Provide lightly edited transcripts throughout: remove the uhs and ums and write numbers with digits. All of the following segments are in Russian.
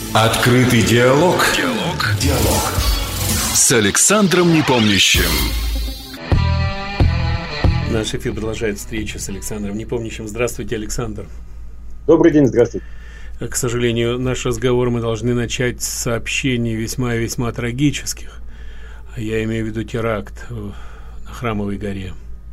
Открытый диалог. Диалог. С Александром Непомнящим. Наш эфир продолжает встречу с Александром Непомнящим. Здравствуйте, Александр. Добрый день, здравствуйте. К сожалению, наш разговор мы должны начать с сообщений весьма и весьма трагических. Я имею в виду теракт на Храмовой горе.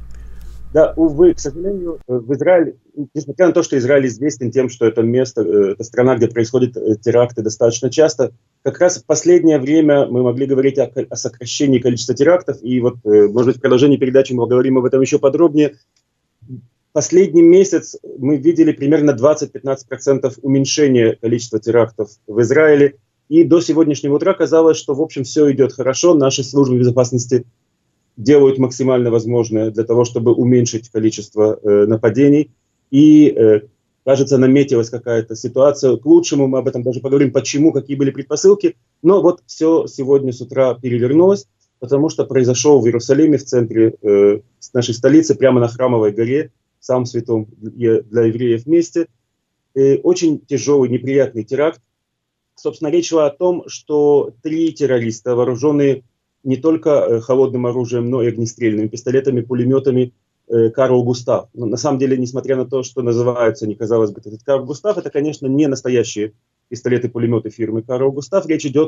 Да, увы, к сожалению, в Израиле, несмотря на то, что Израиль известен тем, что это место, это страна, где происходят теракты достаточно часто, как раз в последнее время мы могли говорить о сокращении количества терактов, и вот, может быть, в продолжении передачи мы поговорим об этом еще подробнее. Последний месяц мы видели примерно 20-15% уменьшения количества терактов в Израиле, и до сегодняшнего утра казалось, что, в общем, все идет хорошо, наши службы безопасности делают максимально возможное для того, чтобы уменьшить количество нападений. И, кажется, наметилась какая-то ситуация к лучшему. Мы об этом даже поговорим, почему, какие были предпосылки. Но вот все сегодня с утра перевернулось, потому что произошел в Иерусалиме, в центре нашей столицы, прямо на Храмовой горе, в самом святом для евреев месте, очень тяжелый, неприятный теракт. Собственно, речь шла о том, что 3 террориста, вооруженные не только холодным оружием, но и огнестрельными пистолетами, пулеметами Карл Густав. Но на самом деле, несмотря на то, что называются, не казалось бы, этот Карл Густав, это, конечно, не настоящие пистолеты-пулеметы фирмы Карл Густав. Речь идет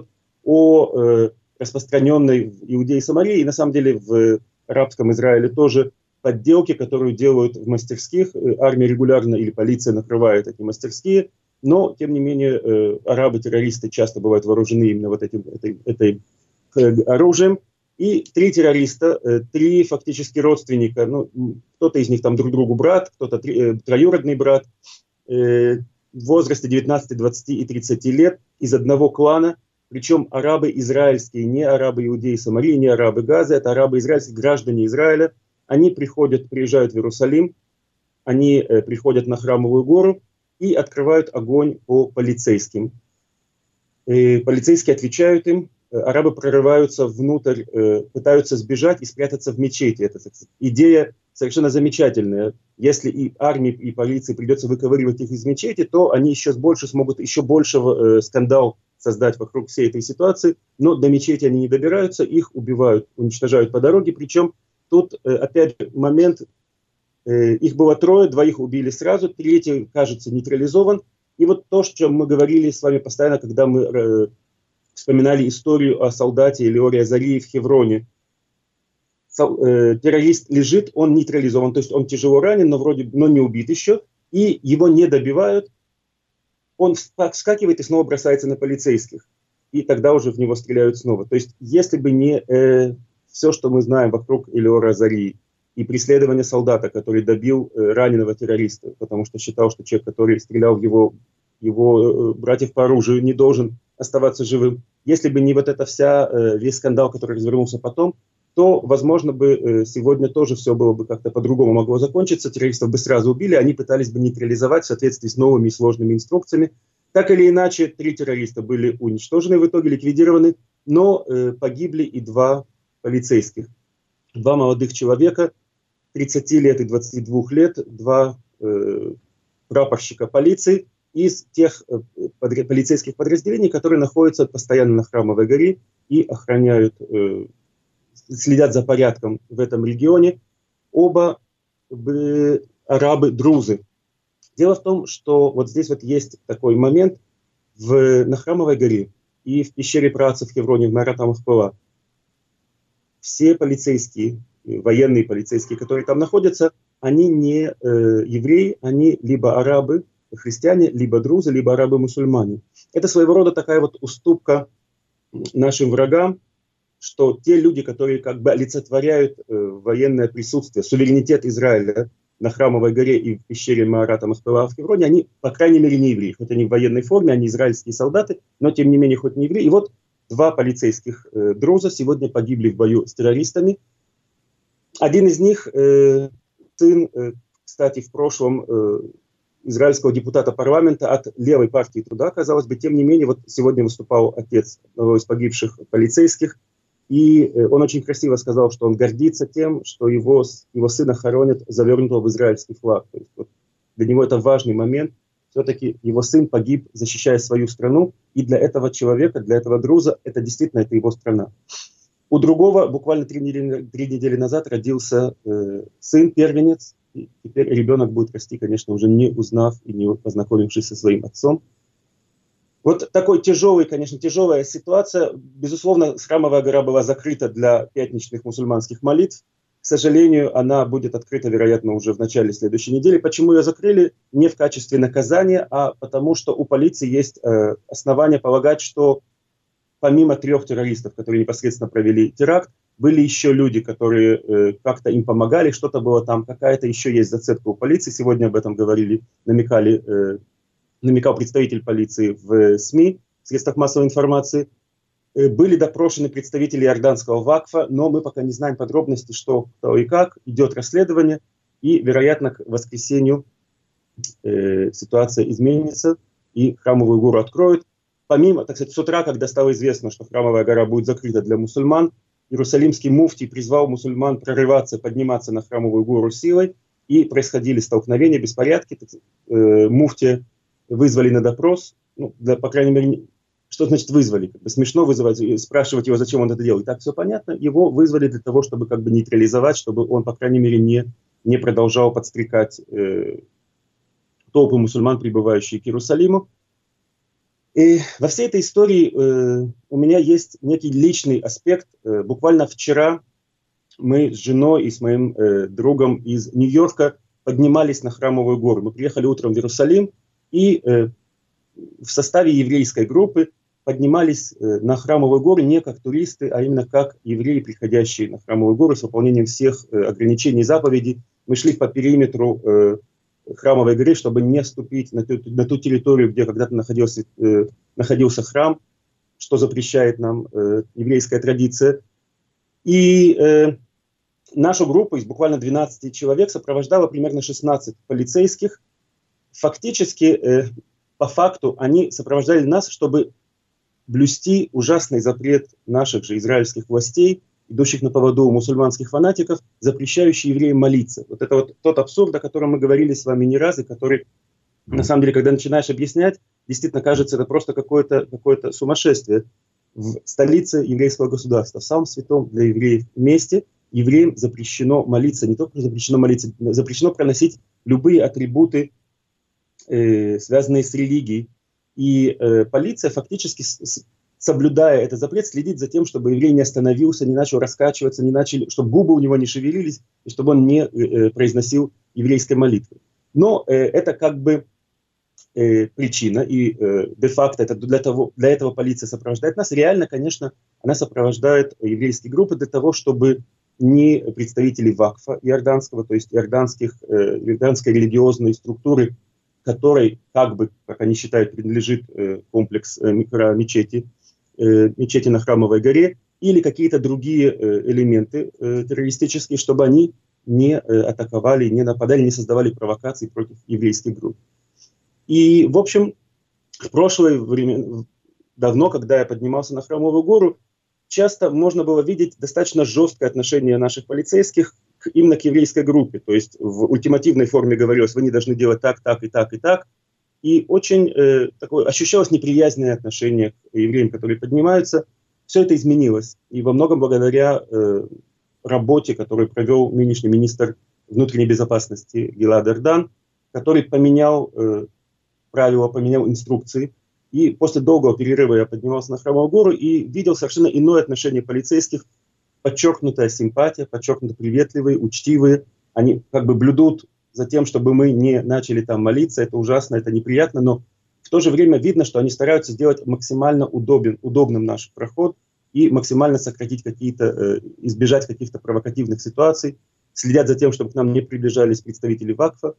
о распространенной в Иудее и Самарии, и на самом деле в арабском Израиле тоже подделке, которую делают в мастерских. Армия регулярно или полиция накрывает эти мастерские, но, тем не менее, арабы-террористы часто бывают вооружены именно вот этой оружием. И 3 террориста, 3 фактически родственника, ну, кто-то из них там друг другу брат, кто-то троюродный брат, в возрасте 19, 20 и 30 лет, из одного клана, причем арабы израильские, не арабы Иудеи и Самарии, не арабы Газы, это арабы израильские, граждане Израиля. Они приезжают в Иерусалим, они приходят на Храмовую гору и открывают огонь по полицейским. Полицейские отвечают им. Арабы прорываются внутрь, пытаются сбежать и спрятаться в мечети. Это идея совершенно замечательная. Если и армии, и полиции придется выковыривать их из мечети, то они смогут еще больше скандал создать вокруг всей этой ситуации. Но до мечети они не добираются, их убивают, уничтожают по дороге. Причем тут опять момент, их было 3, 2 убили сразу, 3, кажется, нейтрализован. И вот то, о чем мы говорили с вами постоянно, когда мы вспоминали историю о солдате Элиоре Азарии в Хевроне. Террорист лежит, он нейтрализован, то есть он тяжело ранен, но не убит еще, и его не добивают. Он вскакивает и снова бросается на полицейских, и тогда уже в него стреляют снова. То есть если бы не все, что мы знаем вокруг Элиора Азарии, и преследование солдата, который добил раненого террориста, потому что считал, что человек, который стрелял в его братьев по оружию, не должен оставаться живым. Если бы не вот это весь скандал, который развернулся потом, то, возможно, бы сегодня тоже все было бы как-то по-другому могло закончиться. Террористов бы сразу убили, они пытались бы нейтрализовать в соответствии с новыми и сложными инструкциями. Так или иначе, 3 террориста были уничтожены, в итоге ликвидированы, но погибли и 2 полицейских. 2 молодых человека, 30 лет и 22 лет, 2 прапорщика полиции, из тех полицейских подразделений, которые находятся постоянно на Храмовой горе и охраняют, следят за порядком в этом регионе. Оба арабы-друзы. Дело в том, что вот здесь вот есть такой момент на Храмовой горе и в пещере праотцев в Хевроне, в Меарат ха-Махпела. Все полицейские, военные полицейские, которые там находятся, они не евреи, они либо арабы, христиане, либо друзы, либо арабы-мусульмане. Это своего рода такая вот уступка нашим врагам, что те люди, которые как бы олицетворяют военное присутствие, суверенитет Израиля на Храмовой горе и в пещере Меарат ха-Махпела в Хевроне, они, по крайней мере, не евреи. Хоть они в военной форме, они израильские солдаты, но тем не менее, хоть не евреи. И вот 2 полицейских друза сегодня погибли в бою с террористами. Один из них, сын, кстати, в прошлом израильского депутата парламента от левой партии труда, казалось бы, тем не менее, вот сегодня выступал отец одного из погибших полицейских, и он очень красиво сказал, что он гордится тем, что его сына хоронят завернутого в израильский флаг. То есть, вот, для него это важный момент, все-таки его сын погиб, защищая свою страну, и для этого человека, для этого друза, это действительно это его страна. У другого буквально 3 недели назад родился сын, первенец, и теперь ребенок будет расти, конечно, уже не узнав и не познакомившись со своим отцом. Вот такой тяжелая ситуация. Безусловно, Храмовая гора была закрыта для пятничных мусульманских молитв. К сожалению, она будет открыта, вероятно, уже в начале следующей недели. Почему ее закрыли? Не в качестве наказания, а потому что у полиции есть основания полагать, что помимо 3 террористов, которые непосредственно провели теракт, были еще люди, которые как-то им помогали, что-то было там, какая-то еще есть зацепка у полиции. Сегодня об этом говорили, намекал представитель полиции в СМИ, в средствах массовой информации. Были допрошены представители иорданского ВАКФа, но мы пока не знаем подробностей, что, кто и как. Идет расследование, и, вероятно, к воскресенью ситуация изменится, и Храмовую гору откроют. Помимо, так сказать, с утра, когда стало известно, что Храмовая гора будет закрыта для мусульман, Иерусалимский муфтий призвал мусульман прорываться, подниматься на Храмовую гору силой, и происходили столкновения, беспорядки. Муфтия вызвали на допрос, по крайней мере, что значит вызвали? Смешно вызывать, спрашивать его, зачем он это делает. Так все понятно. Его вызвали для того, чтобы нейтрализовать, чтобы он, по крайней мере, не продолжал подстрекать толпы мусульман, прибывающие к Иерусалиму. И во всей этой истории у меня есть некий личный аспект. Буквально вчера мы с женой и с моим другом из Нью-Йорка поднимались на Храмовую гору. Мы приехали утром в Иерусалим и в составе еврейской группы поднимались на Храмовую гору не как туристы, а именно как евреи, приходящие на Храмовую гору с выполнением всех ограничений и заповедей. Мы шли по периметру Храмовой горы, чтобы не ступить на ту территорию, где когда-то находился храм, что запрещает нам еврейская традиция. И нашу группу из буквально 12 человек сопровождало примерно 16 полицейских. Фактически, по факту, они сопровождали нас, чтобы блюсти ужасный запрет наших же израильских властей, идущих на поводу у мусульманских фанатиков, запрещающий евреям молиться. Вот это вот тот абсурд, о котором мы говорили с вами не раз, и который, на самом деле, когда начинаешь объяснять, действительно кажется, это просто какое-то сумасшествие. В столице еврейского государства, в самом святом для евреев месте, евреям запрещено молиться, не только запрещено молиться, запрещено проносить любые атрибуты, связанные с религией. И полиция фактически, соблюдая этот запрет, следит за тем, чтобы еврей не остановился, не начал раскачиваться, чтобы губы у него не шевелились, и чтобы он не произносил еврейской молитвы. Но это как бы причина, и де-факто это для этого полиция сопровождает нас. Реально, конечно, она сопровождает еврейские группы для того, чтобы не представители ВАКФа иорданского, то есть иорданской религиозной структуры, которой, как они считают, принадлежит комплекс мечети на Храмовой горе, или какие-то другие элементы террористические, чтобы они не атаковали, не нападали, не создавали провокаций против еврейских групп. И, в общем, в прошлое время, давно, когда я поднимался на Храмовую гору, часто можно было видеть достаточно жесткое отношение наших полицейских именно к еврейской группе. То есть в ультимативной форме говорилось, вы не должны делать так, так и так и так. И очень ощущалось неприязненное отношение к евреям, которые поднимаются. Все это изменилось. И во многом благодаря работе, которую провел нынешний министр внутренней безопасности Гилад Эрдан, который поменял правила, поменял инструкции. И после долгого перерыва я поднимался на Храмовую гору и видел совершенно иное отношение полицейских, подчеркнутая симпатия, подчеркнуто приветливые, учтивые. Они как бы блюдут за тем, чтобы мы не начали там молиться. Это ужасно, это неприятно, но в то же время видно, что они стараются сделать максимально удобным наш проход и максимально сократить избежать каких-то провокативных ситуаций, следят за тем, чтобы к нам не приближались представители ВАКФа.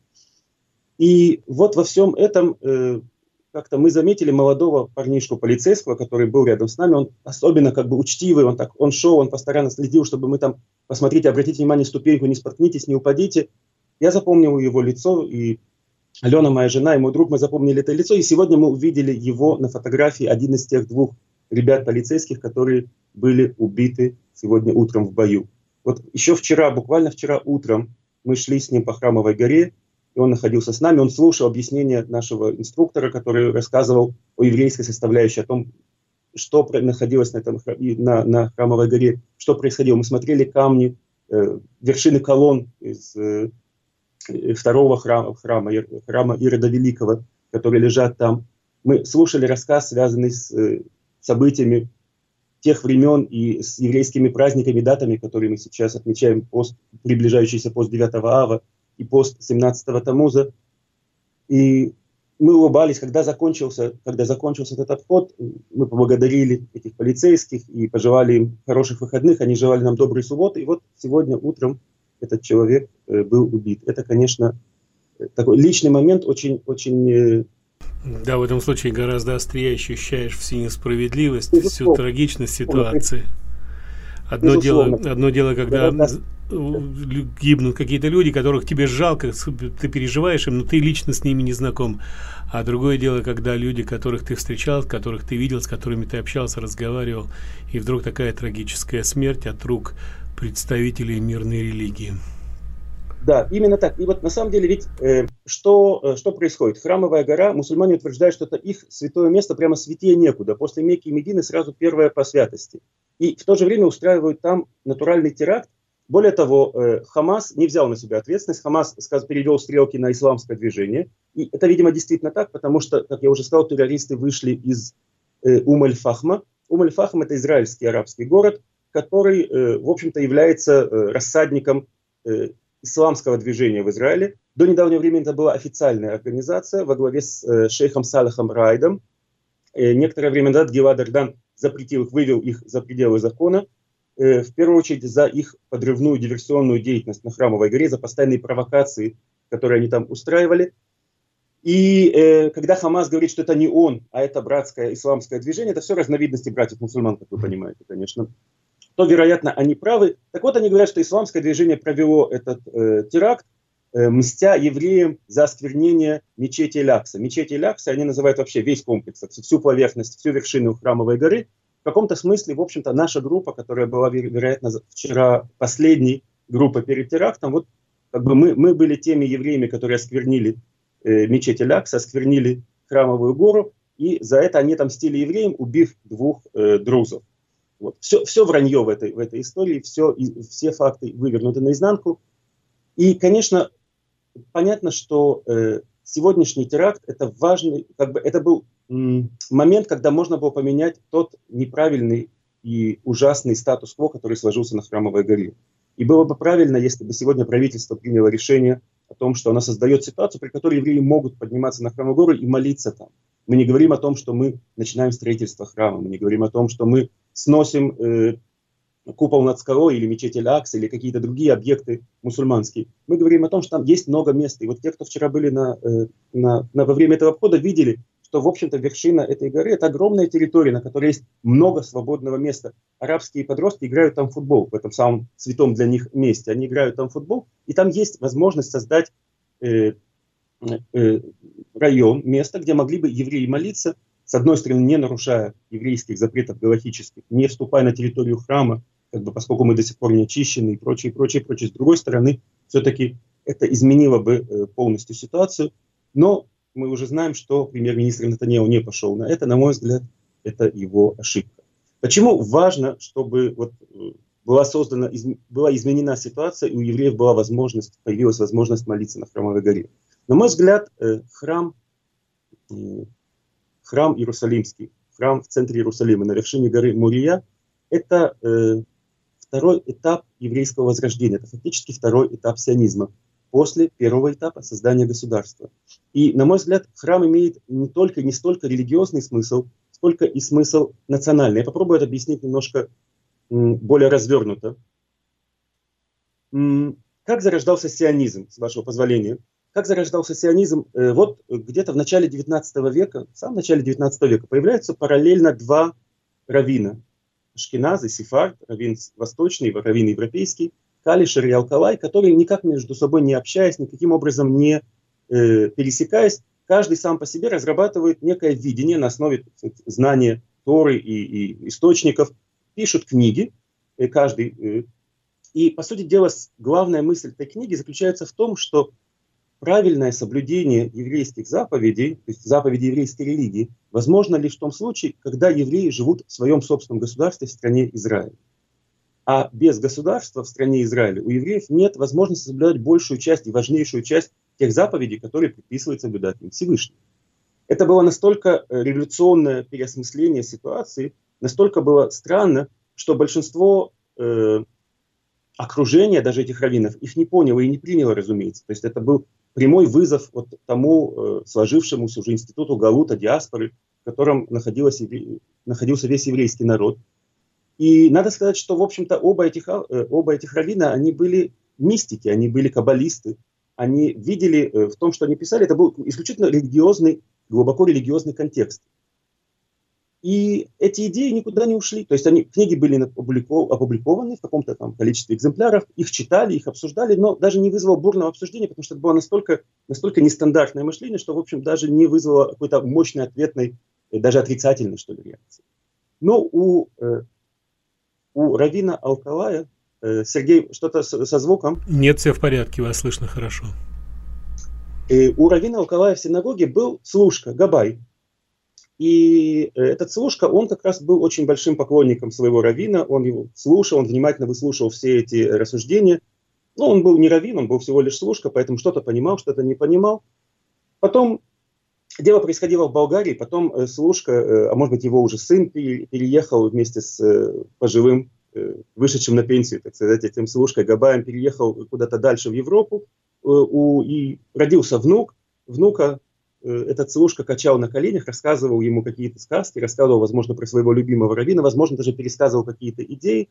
И вот во всем этом как-то мы заметили молодого парнишку полицейского, который был рядом с нами. Он особенно как бы учтивый, он шел, он постоянно следил, чтобы мы там, посмотрите, обратите внимание, ступеньку, не споткнитесь, не упадите. Я запомнил его лицо, и Алена, моя жена, и мой друг, мы запомнили это лицо, и сегодня мы увидели его на фотографии, один из тех 2 ребят полицейских, которые были убиты сегодня утром в бою. Вот еще буквально вчера утром мы шли с ним по Храмовой горе, и он находился с нами, он слушал объяснения нашего инструктора, который рассказывал о еврейской составляющей, о том, что находилось на Храмовой горе, что происходило. Мы смотрели камни, вершины колонн из второго храма Ирода Великого, которые лежат там. Мы слушали рассказ, связанный с событиями тех времен и с еврейскими праздниками, датами, которые мы сейчас отмечаем, приближающийся пост 9 Ава и пост 17 Тамуза. И мы улыбались, когда закончился этот обход, мы поблагодарили этих полицейских и пожелали им хороших выходных, они желали нам доброй субботы. И вот сегодня утром этот человек был убит. Это, конечно, такой личный момент, очень... Да, в этом случае гораздо острее ощущаешь всю несправедливость, всю трагичность ситуации. Одно дело, когда гибнут какие-то люди, которых тебе жалко, ты переживаешь им, но ты лично с ними не знаком. А другое дело, когда люди, которых ты встречал, которых ты видел, с которыми ты общался, разговаривал, и вдруг такая трагическая смерть от рук представителей мирной религии. Да, именно так. И вот на самом деле ведь что происходит? Храмовая гора, мусульмане утверждают, что это их святое место, прямо святее некуда. После Мекки и Медины сразу первое по святости. И в то же время устраивают там натуральный теракт. Более того, Хамас не взял на себя ответственность. Хамас перевел стрелки на исламское движение. И это, видимо, действительно так, потому что, как я уже сказал, террористы вышли из Ум-эль-Фахма. Ум-эль-Фахм — это израильский арабский город, который, в общем-то, является рассадником исламского движения в Израиле. До недавнего времени это была официальная организация во главе с шейхом Салахом Райдом. Некоторое время назад Гилад Эрдан запретил их, вывел их за пределы закона, в первую очередь за их подрывную диверсионную деятельность на Храмовой горе, за постоянные провокации, которые они там устраивали. И когда Хамас говорит, что это не он, а это братское исламское движение, это все разновидности братьев-мусульман, как вы понимаете, конечно, то, вероятно, они правы. Так вот, они говорят, что исламское движение провело этот теракт, мстя евреям за осквернение мечети Эль-Акса. Мечеть Эль-Акса они называют вообще весь комплекс, всю поверхность, всю вершину Храмовой горы. В каком-то смысле, в общем-то, наша группа, которая была, вероятно, вчера последней группой перед терактом, вот как бы мы были теми евреями, которые осквернили мечеть Эль-Акса, осквернили Храмовую гору, и за это они отомстили евреям, убив 2 друзов. Вот. Все вранье в этой истории, все факты вывернуты наизнанку. И, конечно, понятно, что сегодняшний теракт — это важный, это был момент, когда можно было поменять тот неправильный и ужасный статус-кво, который сложился на Храмовой горе. И было бы правильно, если бы сегодня правительство приняло решение о том, что оно создает ситуацию, при которой евреи могут подниматься на Храмовую гору и молиться там. Мы не говорим о том, что мы начинаем строительство храма, мы не говорим о том, что мы сносим купол над скалой или мечеть Эль-Акса или какие-то другие объекты мусульманские. Мы говорим о том, что там есть много мест. И вот те, кто вчера были во время этого обхода, видели, что, в общем-то, вершина этой горы — это огромная территория, на которой есть много свободного места. Арабские подростки играют там в футбол, в этом самом святом для них месте. Они играют там в футбол, и там есть возможность создать район, место, где могли бы евреи молиться, с одной стороны, не нарушая еврейских запретов галахических, не вступая на территорию храма, поскольку мы до сих пор не очищены и прочее. С другой стороны, все-таки это изменило бы полностью ситуацию. Но мы уже знаем, что премьер-министр Нетаньяху не пошел на это. На мой взгляд, это его ошибка. Почему важно, чтобы была изменена ситуация, и у евреев появилась возможность молиться на Храмовой горе? На мой взгляд, храм Иерусалимский, храм в центре Иерусалима, на вершине горы Мурия, это второй этап еврейского возрождения, это фактически второй этап сионизма, после первого этапа создания государства. И, на мой взгляд, храм имеет не столько религиозный смысл, сколько и смысл национальный. Я попробую это объяснить немножко более развернуто. Как зарождался сионизм, с вашего позволения? Как зарождался сионизм? Вот где-то в начале 19 века, в самом начале 19 века, появляются параллельно 2 раввина. Ашкеназ и Сефард, раввин восточный, раввин европейский, Калишер и Алкалай, которые никак между собой не общаясь, никаким образом не пересекаясь, каждый сам по себе разрабатывает некое видение на основе знания Торы и источников, пишут книги, каждый. И, по сути дела, главная мысль этой книги заключается в том, что правильное соблюдение еврейских заповедей, то есть заповедей еврейской религии, возможно лишь в том случае, когда евреи живут в своем собственном государстве в стране Израиль. А без государства в стране Израиля у евреев нет возможности соблюдать большую часть и важнейшую часть тех заповедей, которые предписывает соблюдать им Всевышний. Это было настолько революционное переосмысление ситуации, настолько было странно, что большинство окружения, даже этих раввинов, их не поняло и не приняло, разумеется. То есть это был прямой вызов вот тому сложившемуся уже институту галута, диаспоры, в котором находился весь еврейский народ. И надо сказать, что, в общем-то, оба этих раввина, они были мистики, они были каббалисты. Они видели в том, что они писали, это был исключительно религиозный, глубоко религиозный контекст. И эти идеи никуда не ушли. То есть книги были опубликованы в каком-то там количестве экземпляров, их читали, их обсуждали, но даже не вызвало бурного обсуждения, потому что это было настолько нестандартное мышление, что, в общем, даже не вызвало какой-то мощной ответной, даже отрицательной, что ли, реакции. Но у раввина Алкалая, Сергей, что-то со звуком? Нет, все в порядке, вас слышно хорошо. У раввина Алкалая в синагоге был служка, габай. И этот служка, он как раз был очень большим поклонником своего раввина, он его слушал, он внимательно выслушивал все эти рассуждения. Но он был не раввин, он был всего лишь служка, поэтому что-то понимал, что-то не понимал. Потом дело происходило в Болгарии, потом служка, а может быть его уже сын, переехал вместе с пожилым, вышедшим на пенсию, так сказать, этим служкой Габаем, переехал куда-то дальше в Европу, и родился внук. Внука этот служка качал на коленях, рассказывал ему какие-то сказки, рассказывал, возможно, про своего любимого раввина, возможно, даже пересказывал какие-то идеи.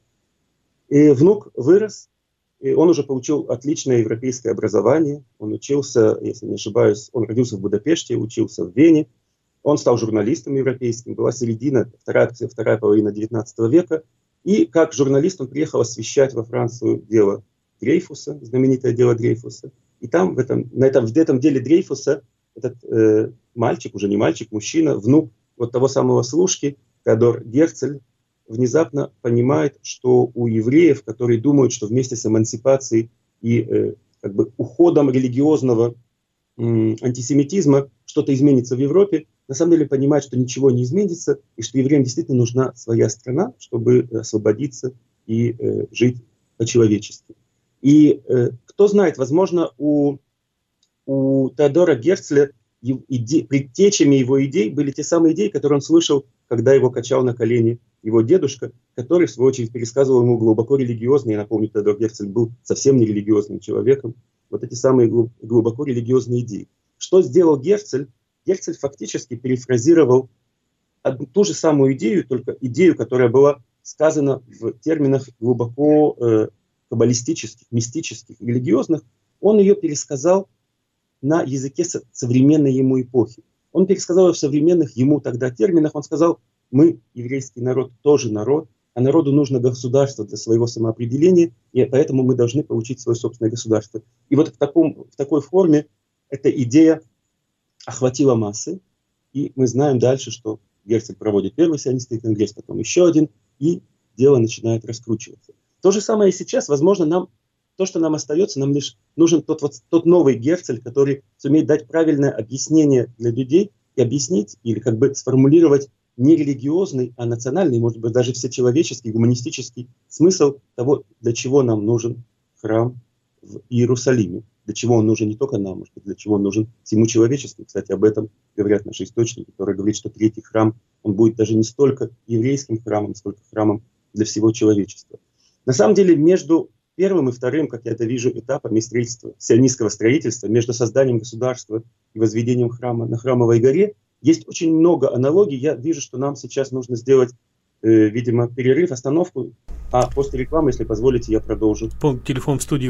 И внук вырос, и он уже получил отличное европейское образование. Он учился, если не ошибаюсь, он родился в Будапеште, учился в Вене. Он стал журналистом европейским, была середина, вторая половина 19 века. И как журналист он приехал освещать во Францию дело Дрейфуса, знаменитое дело Дрейфуса. И там, в этом деле Дрейфуса, этот мальчик, уже не мальчик, мужчина, внук вот того самого служки, Теодор Герцель, внезапно понимает, что у евреев, которые думают, что вместе с эмансипацией и уходом религиозного антисемитизма что-то изменится в Европе, на самом деле понимает, что ничего не изменится, и что евреям действительно нужна своя страна, чтобы освободиться и жить по-человечески. И кто знает, возможно, у Теодора Герцля предтечами его идей были те самые идеи, которые он слышал, когда его качал на колени его дедушка, который, в свою очередь, пересказывал ему глубоко религиозные, я напомню, Теодор Герцель был совсем нерелигиозным человеком, вот эти самые глубоко религиозные идеи. Что сделал Герцель? Герцель фактически перефразировал ту же самую идею, только идею, которая была сказана в терминах глубоко каббалистических, мистических, религиозных, он ее пересказал на языке современной ему эпохи. Он пересказал ее в современных ему тогда терминах. Он сказал: мы, еврейский народ, тоже народ, а народу нужно государство для своего самоопределения, и поэтому мы должны получить свое собственное государство. И вот в такой форме эта идея охватила массы, и мы знаем дальше, что Герцель проводит первый сионистский конгресс, потом еще один, и дело начинает раскручиваться. То же самое и сейчас. Возможно, то, что нам остается, нам лишь нужен тот новый Герцель, который сумеет дать правильное объяснение для людей и объяснить или сформулировать не религиозный, а национальный, может быть, даже всечеловеческий, гуманистический смысл того, для чего нам нужен храм в Иерусалиме. Для чего он нужен не только нам, может быть, для чего он нужен всему человечеству. Кстати, об этом говорят наши источники, которые говорят, что третий храм, он будет даже не столько еврейским храмом, сколько храмом для всего человечества. На самом деле, между первым и вторым, как я это вижу, этапами сионистского строительства, между созданием государства и возведением храма на Храмовой горе, есть очень много аналогий. Я вижу, что нам сейчас нужно сделать, видимо, перерыв, остановку, а после рекламы, если позволите, я продолжу. Телефон в студии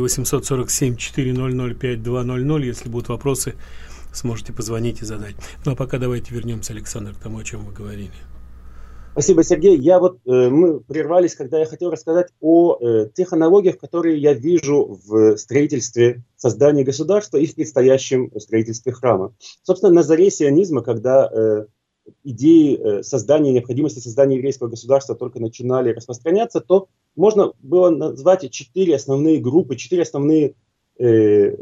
847-400-5200. Если будут вопросы, сможете позвонить и задать. Ну а пока давайте вернемся, Александр, к тому, о чем вы говорили. Спасибо, Сергей. Мы прервались, когда я хотел рассказать о тех аналогиях, которые я вижу в строительстве, создании государства и в предстоящем строительстве храма. Собственно, на заре сионизма, когда идеи необходимости создания еврейского государства только начинали распространяться, то можно было назвать 4 основные группы, 4 основные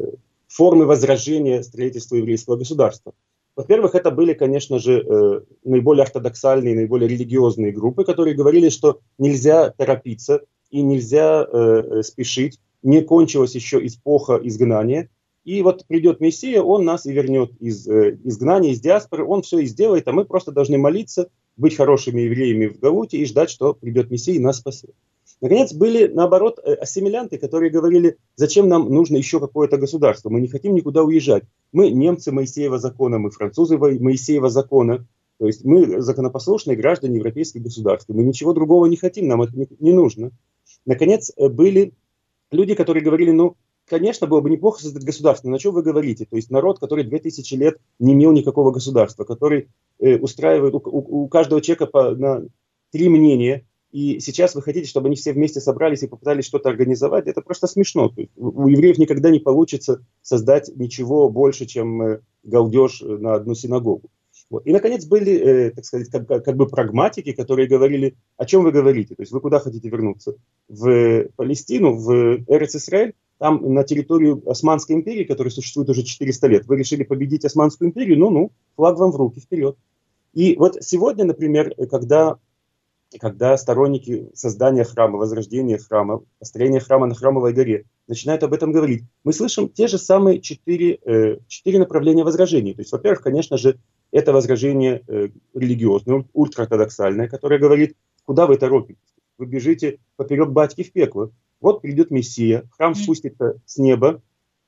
формы возражения строительству еврейского государства. Во-первых, это были, конечно же, наиболее ортодоксальные, наиболее религиозные группы, которые говорили, что нельзя торопиться и нельзя спешить, не кончилась еще эпоха изгнания. И вот придет Мессия, он нас и вернет из изгнания, из диаспоры, он все и сделает, а мы просто должны молиться, быть хорошими евреями в Галуте и ждать, что придет Мессия и нас спасет. Наконец, были, наоборот, ассимилянты, которые говорили, зачем нам нужно еще какое-то государство, мы не хотим никуда уезжать. Мы немцы Моисеева закона, мы французы Моисеева закона, то есть мы законопослушные граждане европейских государств, мы ничего другого не хотим, нам это не нужно. Наконец, были люди, которые говорили, ну, конечно, было бы неплохо создать государство, но о чем вы говорите? То есть народ, который 2000 лет не имел никакого государства, который устраивает у каждого человека на 3 мнения, и сейчас вы хотите, чтобы они все вместе собрались и попытались что-то организовать, это просто смешно. То есть у евреев никогда не получится создать ничего больше, чем галдеж на одну синагогу. Вот. И, наконец, были, так сказать, как бы прагматики, которые говорили, о чем вы говорите, то есть вы куда хотите вернуться? В Палестину, в Эрец-Исраэль, там на территорию Османской империи, которая существует уже 400 лет, вы решили победить Османскую империю, ну, флаг вам в руки, вперед. И вот сегодня, например, когда сторонники создания храма, возрождения храма, построения храма на Храмовой горе начинают об этом говорить, мы слышим те же самые 4 направления возражений. То есть, во-первых, конечно же, это возражение религиозное, ультраортодоксальное, которое говорит, куда вы торопитесь? Вы бежите поперек батьки в пекло. Вот придет Мессия, храм спустится с неба,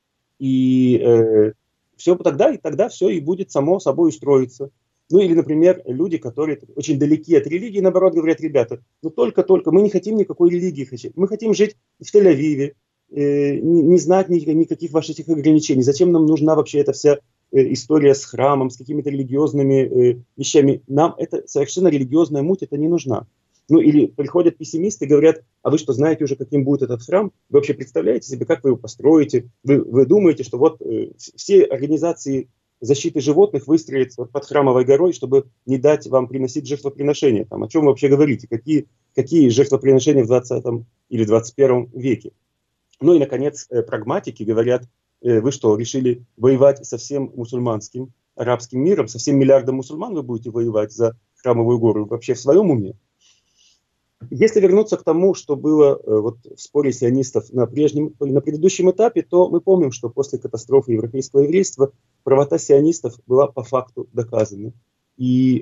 и все тогда все и будет само собой устроиться. Ну или, например, люди, которые очень далеки от религии, наоборот, говорят, ребята, ну только, мы не хотим никакой религии, мы хотим жить в Тель-Авиве, не знать никаких ваших ограничений. Зачем нам нужна вообще эта вся история с храмом, с какими-то религиозными вещами? Нам это совершенно религиозная муть, это не нужна. Ну или приходят пессимисты и говорят, а вы что, знаете уже, каким будет этот храм? Вы вообще представляете себе, как вы его построите? Вы думаете, что вот все организации защиты животных выстроятся под Храмовой горой, чтобы не дать вам приносить жертвоприношения? Там, о чем вы вообще говорите? Какие жертвоприношения в 20 или 21 веке? Ну и, наконец, прагматики говорят, вы что, решили воевать со всем мусульманским арабским миром, со всем миллиардом мусульман вы будете воевать за Храмовую гору? Вы вообще в своем уме? Если вернуться к тому, что было вот в споре сионистов на предыдущем этапе, то мы помним, что после катастрофы европейского еврейства правота сионистов была по факту доказана. И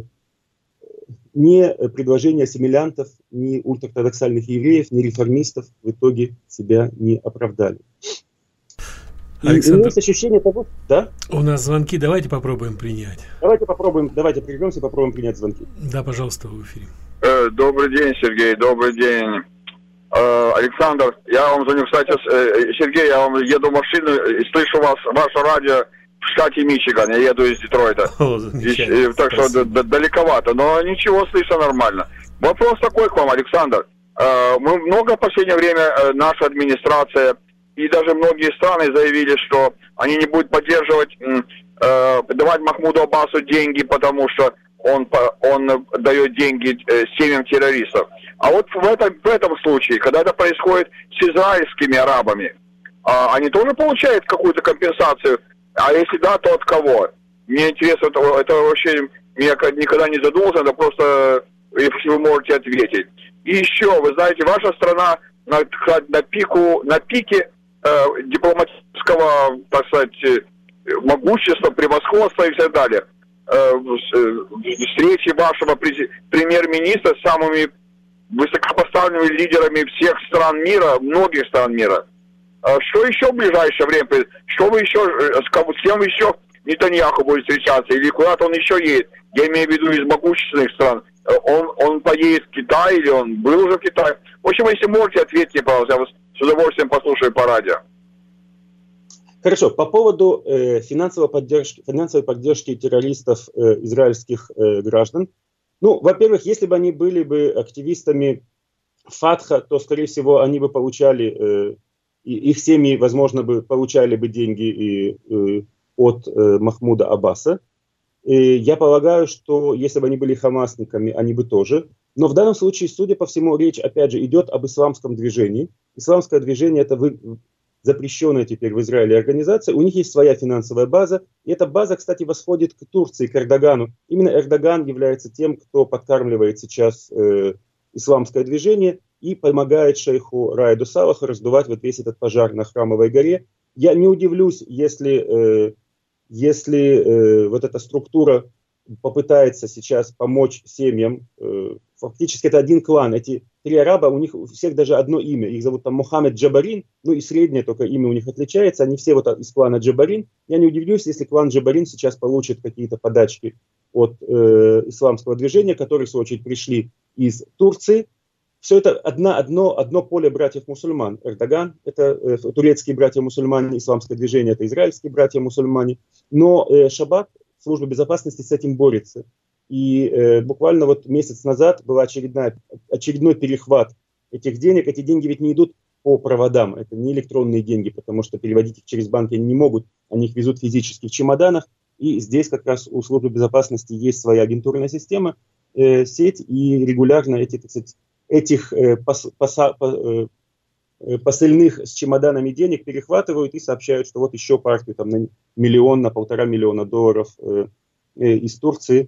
ни предложения ассимилянтов, ни ультраортодоксальных евреев, ни реформистов в итоге себя не оправдали. Александр, есть ощущение того, да? У нас звонки, давайте попробуем принять. Давайте прервемся и попробуем принять звонки. Да, пожалуйста, в эфире. Добрый день, Сергей, добрый день. Александр, я вам звоню, кстати, Сергей, я вам еду в машину и слышу ваше радио в штате Мичиган, я еду из Детройта. Так что далековато, но ничего, слышу нормально. Вопрос такой к вам, Александр. Мы много в последнее время, наша администрация и даже многие страны заявили, что они не будут поддерживать, давать Махмуду Аббасу деньги, потому что он дает деньги семьям террористов. А вот в этом случае, когда это происходит с израильскими арабами, они тоже получают какую-то компенсацию? А если да, то от кого? Мне интересно, это вообще я никогда не задумывался, это просто, если вы можете ответить. И еще, вы знаете, ваша страна на пике дипломатического, так сказать, могущества, превосходства и так далее. Встречи вашего премьер-министра с самыми высокопоставленными лидерами всех стран мира, многих стран мира. Что еще в ближайшее время? Что вы еще, с кем еще Нетаньяху будет встречаться? Или куда-то он еще едет? Я имею в виду из могущественных стран. Он поедет в Китай или он был уже в Китае? В общем, если можете, ответьте, пожалуйста. Я вас с удовольствием послушаю по радио. Хорошо, по поводу финансовой поддержки террористов израильских граждан. Ну, во-первых, если бы они были бы активистами Фатха, то, скорее всего, они бы получали, их семьи, возможно, бы получали бы деньги от Махмуда Аббаса. И я полагаю, что если бы они были хамасниками, они бы тоже. Но в данном случае, судя по всему, речь, опять же, идет об исламском движении. Исламское движение – это запрещенная теперь в Израиле организация, у них есть своя финансовая база, и эта база, кстати, восходит к Турции, к Эрдогану. Именно Эрдоган является тем, кто подкармливает сейчас исламское движение и помогает шейху Раиду Салаху раздувать вот весь этот пожар на Храмовой горе. Я не удивлюсь, если вот эта структура попытается сейчас помочь семьям. Фактически это один клан. Эти 3 араба, у них у всех даже одно имя. Их зовут там Мухаммед Джабарин, ну и среднее только имя у них отличается. Они все вот из клана Джабарин. Я не удивлюсь, если клан Джабарин сейчас получит какие-то подачки от исламского движения, которые, в свою очередь, пришли из Турции. Все это одно поле братьев-мусульман. Эрдоган – это турецкие братья-мусульмане, исламское движение – это израильские братья-мусульмане. Но Шабак, служба безопасности с этим борется. И буквально вот месяц назад был очередной перехват этих денег. Эти деньги ведь не идут по проводам, это не электронные деньги, потому что переводить их через банки они не могут, они их везут физически в чемоданах. И здесь как раз у службы безопасности есть своя агентурная система, сеть, и регулярно этих посыльных с чемоданами денег перехватывают и сообщают, что вот еще партию там, на $1 миллион, на $1,5 миллиона из Турции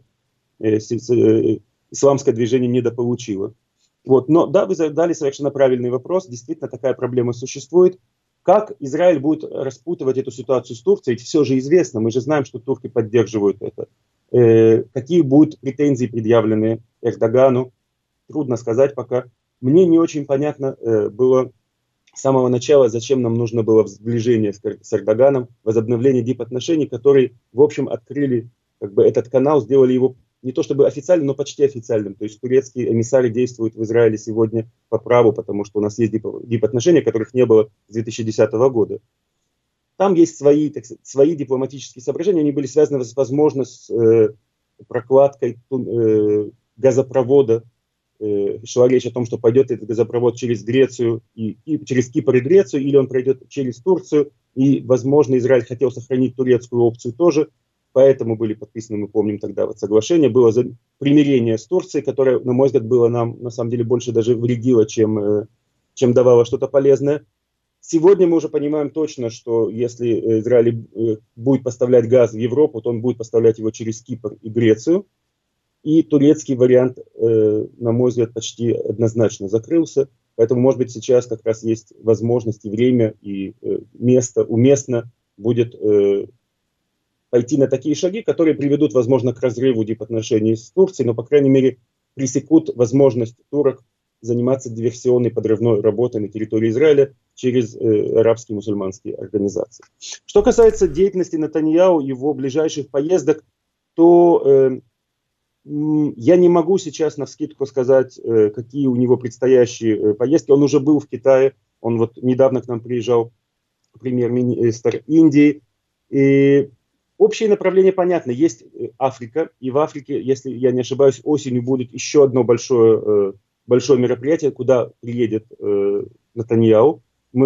исламское движение недополучило. Вот. Но да, вы задали совершенно правильный вопрос. Действительно, такая проблема существует. Как Израиль будет распутывать эту ситуацию с Турцией? Ведь все же известно, мы же знаем, что турки поддерживают это. Какие будут претензии предъявлены Эрдогану? Трудно сказать пока. Мне не очень понятно было с самого начала, зачем нам нужно было сближение с Эрдоганом, возобновление дипотношений, которые, в общем, открыли этот канал, сделали его не то чтобы официальным, но почти официальным. То есть турецкие эмиссары действуют в Израиле сегодня по праву, потому что у нас есть дипотношения, которых не было с 2010 года. Там есть свои дипломатические соображения, они были связаны, возможно, с прокладкой газопровода. Шла речь о том, что пойдет этот газопровод через Грецию, через Кипр и Грецию, или он пройдет через Турцию. И, возможно, Израиль хотел сохранить турецкую опцию тоже. Поэтому были подписаны, мы помним тогда, вот соглашение. Было примирение с Турцией, которое, на мой взгляд, было нам, на самом деле, больше даже вредило, чем давало что-то полезное. Сегодня мы уже понимаем точно, что если Израиль будет поставлять газ в Европу, то он будет поставлять его через Кипр и Грецию. И турецкий вариант, на мой взгляд, почти однозначно закрылся. Поэтому, может быть, сейчас как раз есть возможность и время, и место уместно будет пойти на такие шаги, которые приведут, возможно, к разрыву дипотношений с Турцией, но, по крайней мере, пресекут возможность турок заниматься диверсионной подрывной работой на территории Израиля через арабские мусульманские организации. Что касается деятельности Нетаньяху, его ближайших поездок, то я не могу сейчас навскидку сказать, какие у него предстоящие поездки. Он уже был в Китае, он вот недавно к нам приезжал, премьер-министр Индии. И общее направление понятно. Есть Африка, и в Африке, если я не ошибаюсь, осенью будет еще одно большое мероприятие, куда приедет Нетаньяху.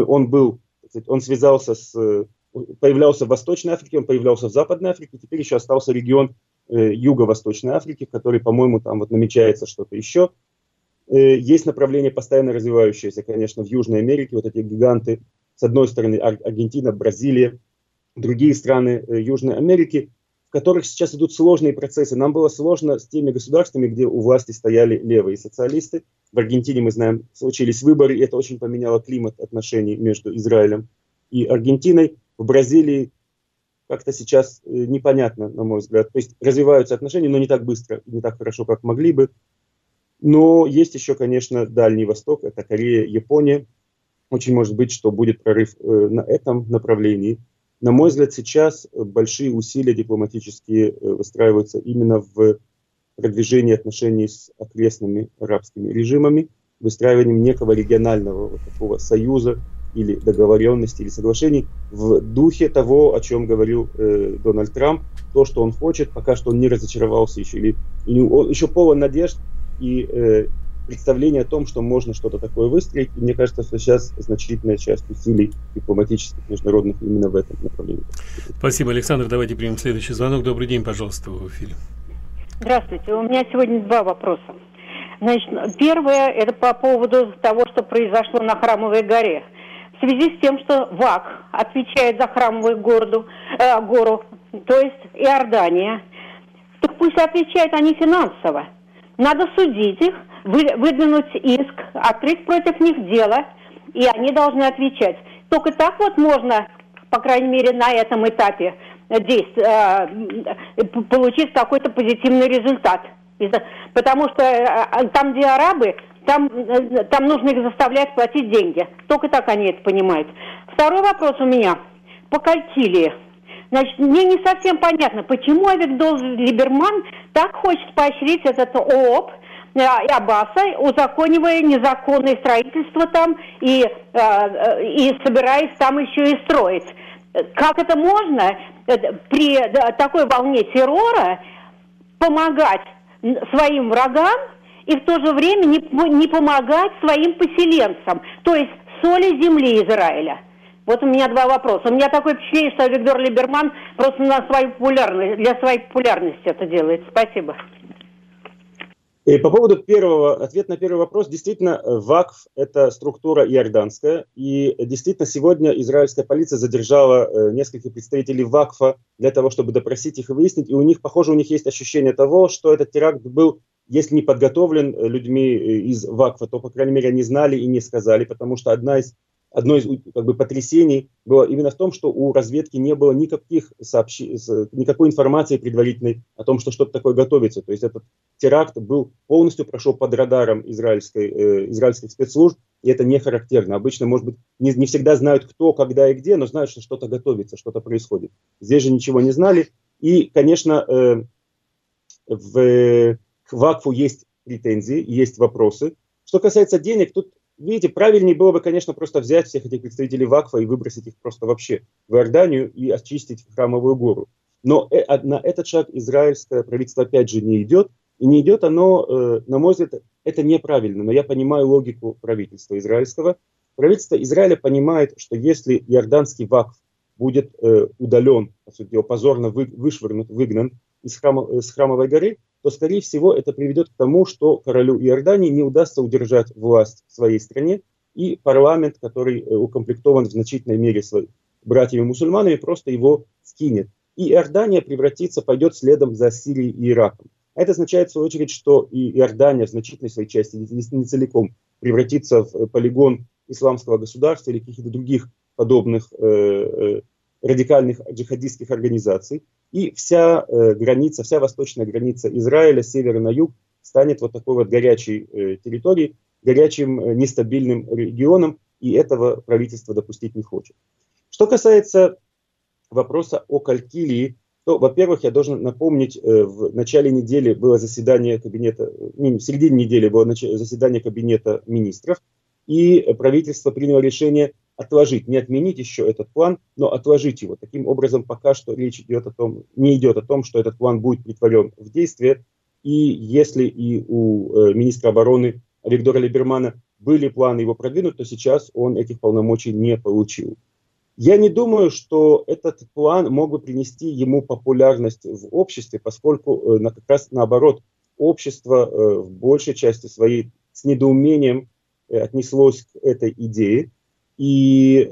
Он связался появлялся в Восточной Африке, он появлялся в Западной Африке, теперь еще остался регион Юго-Восточной Африки, в которой, по-моему, там вот намечается что-то еще. Есть направление постоянно развивающееся, конечно, в Южной Америке, вот эти гиганты, с одной стороны Аргентина, Бразилия, другие страны Южной Америки, в которых сейчас идут сложные процессы. Нам было сложно с теми государствами, где у власти стояли левые социалисты. В Аргентине, мы знаем, случились выборы, и это очень поменяло климат отношений между Израилем и Аргентиной. В Бразилии как-то сейчас непонятно, на мой взгляд. То есть развиваются отношения, но не так быстро, не так хорошо, как могли бы. Но есть еще, конечно, Дальний Восток, это Корея, Япония. Очень может быть, что будет прорыв на этом направлении. На мой взгляд, сейчас большие усилия дипломатические выстраиваются именно в продвижении отношений с окрестными арабскими режимами, выстраиванием некого регионального вот такого союза или договоренности, или соглашений в духе того, о чем говорил Дональд Трамп, то, что он хочет, пока что он не разочаровался еще, он еще полон надежд и представление о том, что можно что-то такое выстроить. И мне кажется, что сейчас значительная часть усилий дипломатических, международных именно в этом направлении. Спасибо, Александр. Давайте примем следующий звонок. Добрый день, пожалуйста, в эфире. Здравствуйте. У меня сегодня 2 вопроса. Значит, первое, это по поводу того, что произошло на Храмовой горе. в связи с тем, что ВАК отвечает за храмовую гору, то есть Иордания, так пусть отвечают они финансово. Надо судить их, выдвинуть иск, открыть против них дело, и они должны отвечать. Только так вот можно, по крайней мере, на этом этапе получить какой-то позитивный результат. Потому что там, где арабы, там нужно их заставлять платить деньги. Только так они это понимают. Второй вопрос у меня по Калькилии. Значит, мне не совсем понятно, почему Авигдор Либерман так хочет поощрить этот ООП и Аббаса, узаконивая незаконное строительство там и собираясь там еще и строить. Как это можно при такой волне террора помогать своим врагам и в то же время не помогать своим поселенцам, то есть соли земли Израиля? Вот у меня два вопроса. У меня такое впечатление, что Авигдор Либерман просто для своей популярности это делает. Спасибо. И по поводу ответ на первый вопрос. Действительно, ВАКФ – это структура иорданская. И действительно, сегодня израильская полиция задержала нескольких представителей ВАКФа для того, чтобы допросить их и выяснить. И у них есть ощущение того, что этот теракт был, если не подготовлен людьми из ВАКФа, то, по крайней мере, они знали и не сказали, потому что одно из потрясений было именно в том, что у разведки не было никакой информации предварительной о том, что что-то такое готовится. То есть этот теракт полностью прошел под радаром израильских спецслужб, и это не характерно. Обычно, может быть, не всегда знают кто, когда и где, но знают, что что-то готовится, что-то происходит. Здесь же ничего не знали. И, конечно, в ВАКФу есть претензии, есть вопросы. Что касается денег, тут, видите, правильнее было бы, конечно, просто взять всех этих представителей ВАКФа и выбросить их просто вообще в Иорданию и очистить храмовую гору. Но на этот шаг израильское правительство опять же не идет. И не идет оно, на мой взгляд, это неправильно. Но я понимаю логику правительства израильского. Правительство Израиля понимает, что если иорданский ВАКФ будет удален, по сути, его позорно выгнан из храмовой горы, то, скорее всего, это приведет к тому, что королю Иордании не удастся удержать власть в своей стране, и парламент, который укомплектован в значительной мере своими братьями-мусульманами, просто его скинет. И Иордания пойдет следом за Сирией и Ираком. А это означает, в свою очередь, что и Иордания в значительной своей части, не целиком, превратится в полигон исламского государства или каких-то других подобных радикальных джихадистских организаций. И вся восточная граница Израиля с севера на юг станет вот такой вот горячей территорией, горячим нестабильным регионом, и этого правительство допустить не хочет. Что касается вопроса о Калькилии, то, во-первых, я должен напомнить, в начале недели было заседание кабинета, в середине недели было заседание кабинета министров, и правительство приняло решение отложить, не отменить еще этот план, но отложить его. Таким образом, пока что речь не идет о том, что этот план будет претворен в действие. И если и у министра обороны Авигдора Либермана были планы его продвинуть, то сейчас он этих полномочий не получил. Я не думаю, что этот план мог бы принести ему популярность в обществе, поскольку как раз наоборот, общество в большей части своей с недоумением отнеслось к этой идее. И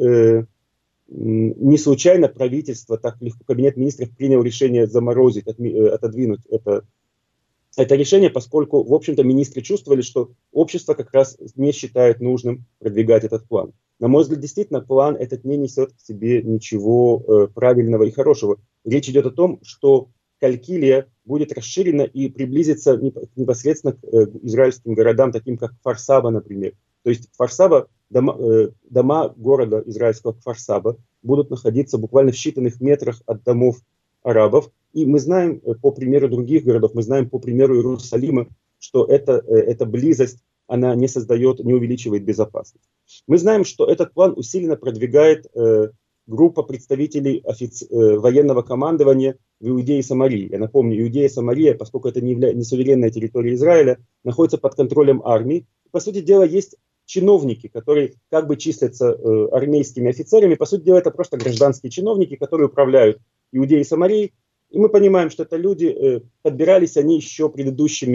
не случайно правительство так легко, кабинет министров принял решение отодвинуть это решение, поскольку, в общем-то, министры чувствовали, что общество как раз не считает нужным продвигать этот план. На мой взгляд, действительно, план этот не несет в себе ничего правильного и хорошего. Речь идет о том, что Калькилия будет расширена и приблизится непосредственно к израильским городам, таким как Кфар-Саба, например. То есть Кфар-Саба, дома города израильского Кфар-Саба будут находиться буквально в считанных метрах от домов арабов. И мы знаем по примеру других городов, мы знаем по примеру Иерусалима, что эта близость, она не увеличивает безопасность. Мы знаем, что этот план усиленно продвигает группа представителей военного командования в Иудее и Самарии. Я напомню, Иудея и Самария, поскольку это не суверенная территория Израиля, находится под контролем армии. По сути дела, есть чиновники, которые как бы числятся армейскими офицерами. По сути дела, это просто гражданские чиновники, которые управляют Иудеей и Самарией. И мы понимаем, что это люди, подбирались они еще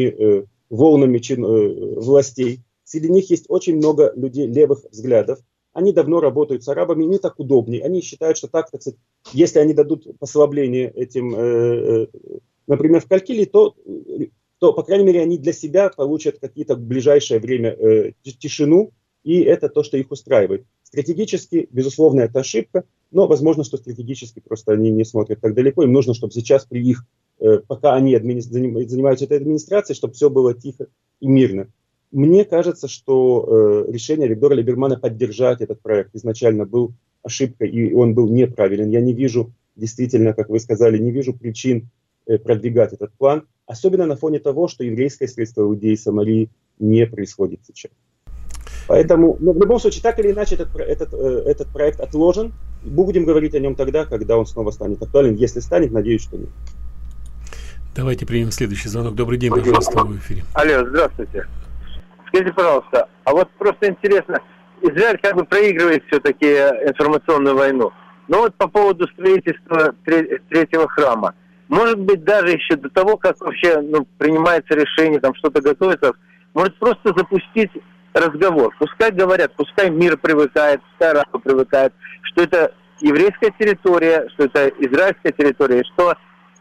предыдущими волнами властей. Среди них есть очень много людей левых взглядов. они давно работают с арабами, им так удобнее. Они считают, что так сказать, если они дадут послабление этим, например, в Калькилии, то, по крайней мере, они для себя получат какие-то в ближайшее время тишину, и это то, что их устраивает. Стратегически, безусловно, это ошибка, но возможно, что стратегически просто они не смотрят так далеко. Им нужно, чтобы сейчас при их, пока они занимаются этой администрацией, чтобы все было тихо и мирно. Мне кажется, что решение Виктора Либермана поддержать этот проект изначально был ошибкой, и он был неправилен. Я не вижу, действительно, как вы сказали, не вижу причин продвигать этот план, особенно на фоне того, что еврейское строительство Иудеи и Самарии не происходит сейчас. Поэтому, в любом случае, так или иначе, этот проект отложен. Будем говорить о нем тогда, когда он снова станет актуален. Если станет, надеюсь, что нет. Давайте примем следующий звонок. Добрый день, пожалуйста, в эфире. Алло, здравствуйте. Скажите, пожалуйста, а вот просто интересно, Израиль как бы проигрывает все-таки информационную войну. Но вот по поводу строительства третьего храма. Может быть, даже еще до того, как вообще принимается решение, там что-то готовится, может просто запустить разговор. Пускай говорят, пускай мир привыкает, пускай арабы привыкают, что это еврейская территория, что это израильская территория, что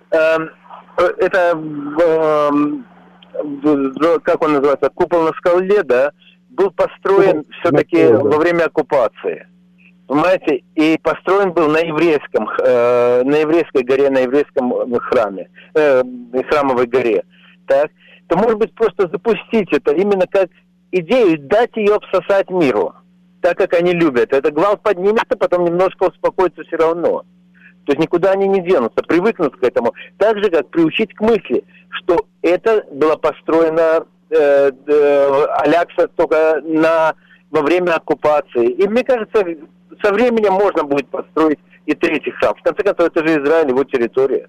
это, как он называется, купол на скале, да, был построен все-таки во время оккупации. Понимаете, и построен был на еврейской горе, на еврейском храме, храмовой горе. Так, то может быть просто запустить это именно как идею, дать ее обсосать миру, так как они любят. Это гвалт поднимется, потом немножко успокоится все равно. То есть никуда они не денутся, привыкнут к этому. Так же, как приучить к мысли, что это было построено Алякса только во время оккупации. И мне кажется, со временем можно будет построить и третий храм. В конце концов, это же Израиль, его территория.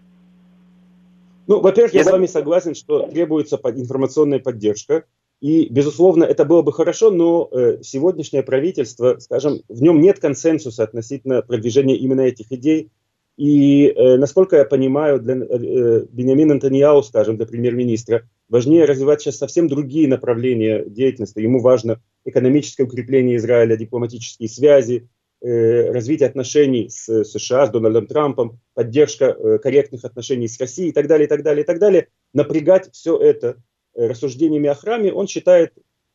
Во-первых, я с вами согласен, что требуется информационная поддержка. И, безусловно, это было бы хорошо, но сегодняшнее правительство, скажем, в нем нет консенсуса относительно продвижения именно этих идей. И, насколько я понимаю, для Биньямина Нетаньяху, скажем, для премьер-министра, важнее развивать сейчас совсем другие направления деятельности. Ему важно экономическое укрепление Израиля, дипломатические связи, развитие отношений с США, с Дональдом Трампом, поддержка корректных отношений с Россией и так далее, и так далее, и так далее. Напрягать все это рассуждениями о храме он считает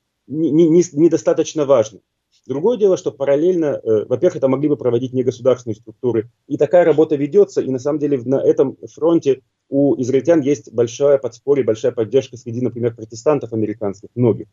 недостаточно важным. Другое дело, что параллельно, во-первых, это могли бы проводить негосударственные структуры. И такая работа ведется, и на самом деле на этом фронте у израильтян есть большое подспорье, большая поддержка среди, например, протестантов американских, многих.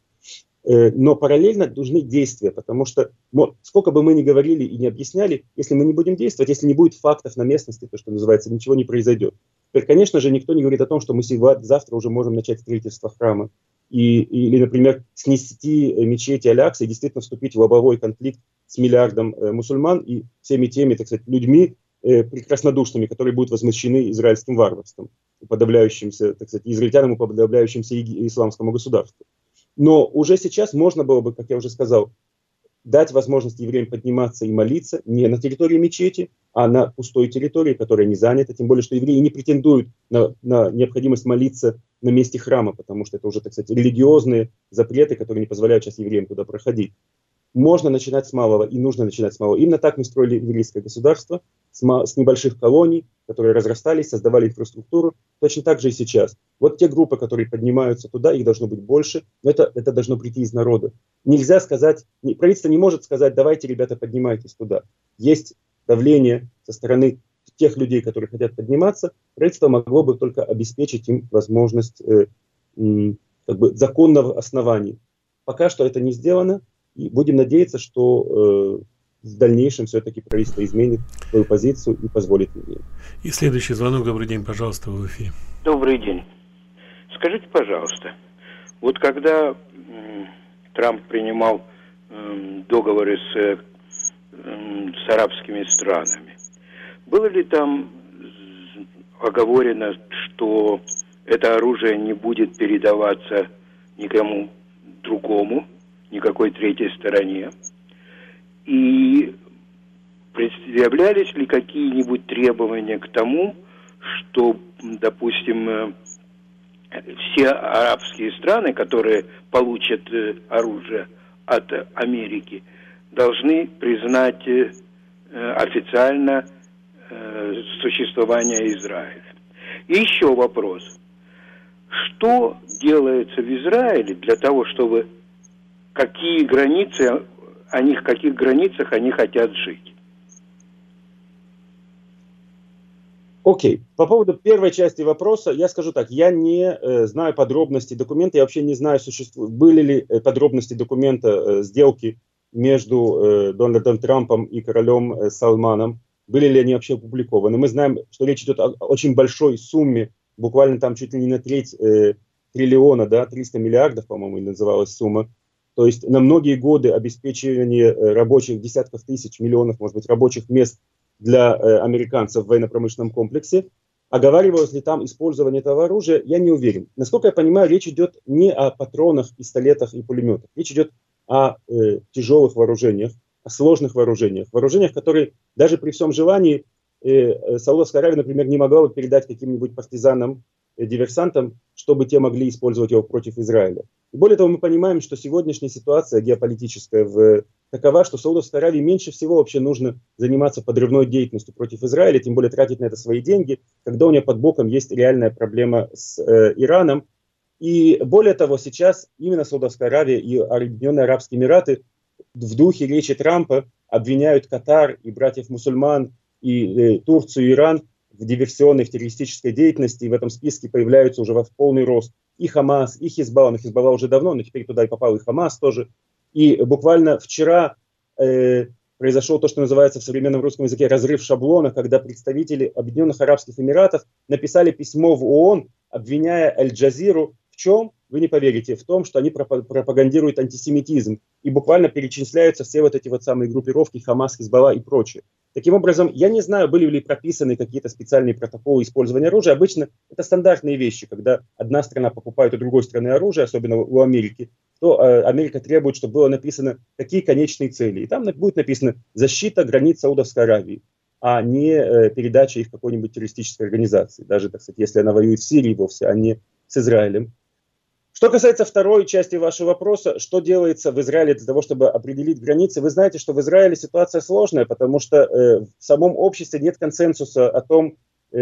Но параллельно нужны действия, потому что сколько бы мы ни говорили и не объясняли, если мы не будем действовать, если не будет фактов на местности, то, что называется, ничего не произойдет. Теперь, конечно же, никто не говорит о том, что мы завтра уже можем начать строительство храма. Или, например, снести мечети Алякса и действительно вступить в лобовой конфликт с миллиардом мусульман и всеми теми, так сказать, людьми прекраснодушными, которые будут возмущены израильским варварством, уподобляющимся, так сказать, израильтянам, уподобляющимся исламскому государству. Но уже сейчас можно было бы, как я уже сказал, дать возможность евреям подниматься и молиться не на территории мечети, а на пустой территории, которая не занята, тем более, что евреи не претендуют на необходимость молиться на месте храма, потому что это уже, так сказать, религиозные запреты, которые не позволяют сейчас евреям туда проходить. Можно начинать с малого, и нужно начинать с малого. Именно так мы строили еврейское государство, с небольших колоний, которые разрастались, создавали инфраструктуру. Точно так же и сейчас. Вот те группы, которые поднимаются туда, их должно быть больше, но это должно прийти из народа. Нельзя сказать, правительство не может сказать, давайте, ребята, поднимайтесь туда. Есть давление со стороны тех людей, которые хотят подниматься. Правительство могло бы только обеспечить им возможность законного основания. Пока что это не сделано. И будем надеяться, что в дальнейшем все-таки правительство изменит свою позицию и позволит ей. И следующий звонок. Добрый день, пожалуйста, в эфире. Добрый день. Скажите, пожалуйста, вот когда Трамп принимал договоры с арабскими странами, было ли там оговорено, что это оружие не будет передаваться никому другому, никакой третьей стороне? И предъявлялись ли какие-нибудь требования к тому, что, допустим, все арабские страны, которые получат оружие от Америки, должны признать официально существование Израиля. И еще вопрос. Что делается в Израиле для того, чтобы в каких границах они хотят жить? Окей. По поводу первой части вопроса, я скажу так, я не знаю подробностей документа, я вообще не знаю, были ли подробности документа сделки между Дональдом Трампом и королем Салманом, были ли они вообще опубликованы. Мы знаем, что речь идет о очень большой сумме, буквально там чуть ли не на треть триллиона, да, 300 миллиардов, по-моему, называлась сумма. То есть на многие годы обеспечение рабочих, десятков тысяч, миллионов, может быть, рабочих мест для американцев в военно-промышленном комплексе. Оговаривалось ли там использование этого оружия, я не уверен. Насколько я понимаю, речь идет не о патронах, пистолетах и пулеметах. Речь идет о тяжелых вооружениях, о сложных вооружениях. Вооружениях, которые даже при всем желании Саудовская Аравия, например, не могла бы передать каким-нибудь партизанам, диверсантам, чтобы те могли использовать его против Израиля. И более того, мы понимаем, что сегодняшняя ситуация геополитическая такова, что Саудовской Аравии меньше всего вообще нужно заниматься подрывной деятельностью против Израиля, тем более тратить на это свои деньги, когда у нее под боком есть реальная проблема с Ираном. И более того, сейчас именно Саудовская Аравия и Объединенные Арабские Эмираты в духе речи Трампа обвиняют Катар и братьев-мусульман, и Турцию, и Иран в диверсионной, в террористической деятельности, и в этом списке появляются уже в полный рост и Хамас, и Хизбалла. Но Хизбалла уже давно, но теперь туда и попал и Хамас тоже. И буквально вчера произошел то, что называется в современном русском языке разрыв шаблона, когда представители Объединенных Арабских Эмиратов написали письмо в ООН, обвиняя Аль-Джазиру в чем? Вы не поверите, в том, что они пропагандируют антисемитизм. И буквально перечисляются все вот эти вот самые группировки Хамас, Хизбалла и прочее. Таким образом, я не знаю, были ли прописаны какие-то специальные протоколы использования оружия. Обычно это стандартные вещи, когда одна страна покупает у другой страны оружие, особенно у Америки, то Америка требует, чтобы было написано, какие конечные цели. И там будет написано «защита границ Саудовской Аравии», а не передача их какой-нибудь террористической организации. Даже, так сказать, если она воюет в Сирии вовсе, а не с Израилем. Что касается второй части вашего вопроса, что делается в Израиле для того, чтобы определить границы, вы знаете, что в Израиле ситуация сложная, потому что в самом обществе нет консенсуса о том,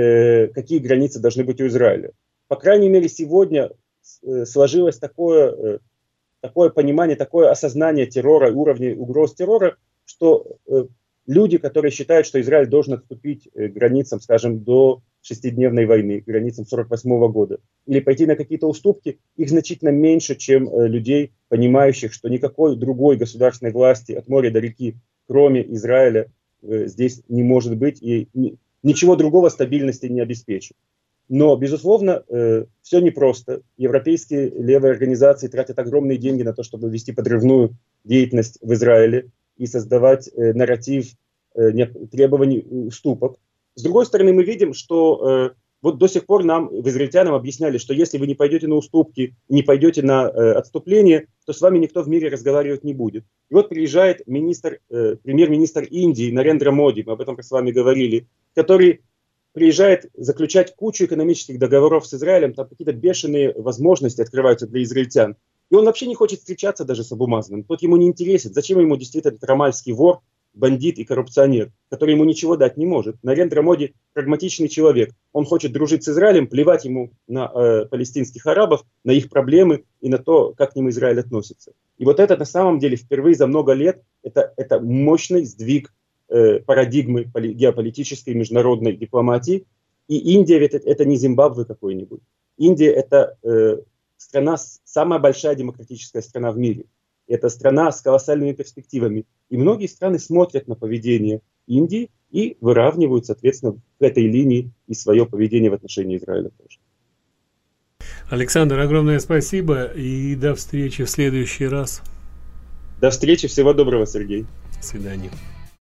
какие границы должны быть у Израиля. По крайней мере, сегодня сложилось такое понимание, такое осознание террора, уровня угроз террора, что люди, которые считают, что Израиль должен отступить к границам, скажем, до шестидневной войны, к границам 1948 года, или пойти на какие-то уступки, их значительно меньше, чем людей, понимающих, что никакой другой государственной власти от моря до реки, кроме Израиля, здесь не может быть, и ничего другого стабильности не обеспечит. Но, безусловно, все непросто. Европейские левые организации тратят огромные деньги на то, чтобы вести подрывную деятельность в Израиле и создавать нарратив требований уступок. С другой стороны, мы видим, что вот до сих пор нам, израильтянам, объясняли, что если вы не пойдете на уступки, не пойдете на отступление, то с вами никто в мире разговаривать не будет. И вот приезжает премьер-министр Индии Нарендра Моди, мы об этом с вами говорили, который приезжает заключать кучу экономических договоров с Израилем, там какие-то бешеные возможности открываются для израильтян. И он вообще не хочет встречаться даже с Абу Мазаном, тот ему не интересен. Зачем ему действительно этот рамальский вор, бандит и коррупционер, который ему ничего дать не может. Нарендра Моди прагматичный человек. Он хочет дружить с Израилем, плевать ему на палестинских арабов, на их проблемы и на то, как к ним Израиль относится. И вот это на самом деле впервые за много лет это мощный сдвиг парадигмы геополитической международной дипломатии. И Индия это не Зимбабве какой-нибудь. Индия это страна, самая большая демократическая страна в мире. Это страна с колоссальными перспективами. И многие страны смотрят на поведение Индии и выравнивают, соответственно, к этой линии и свое поведение в отношении Израиля тоже. Александр, огромное спасибо и до встречи в следующий раз. До встречи, всего доброго, Сергей. До свидания.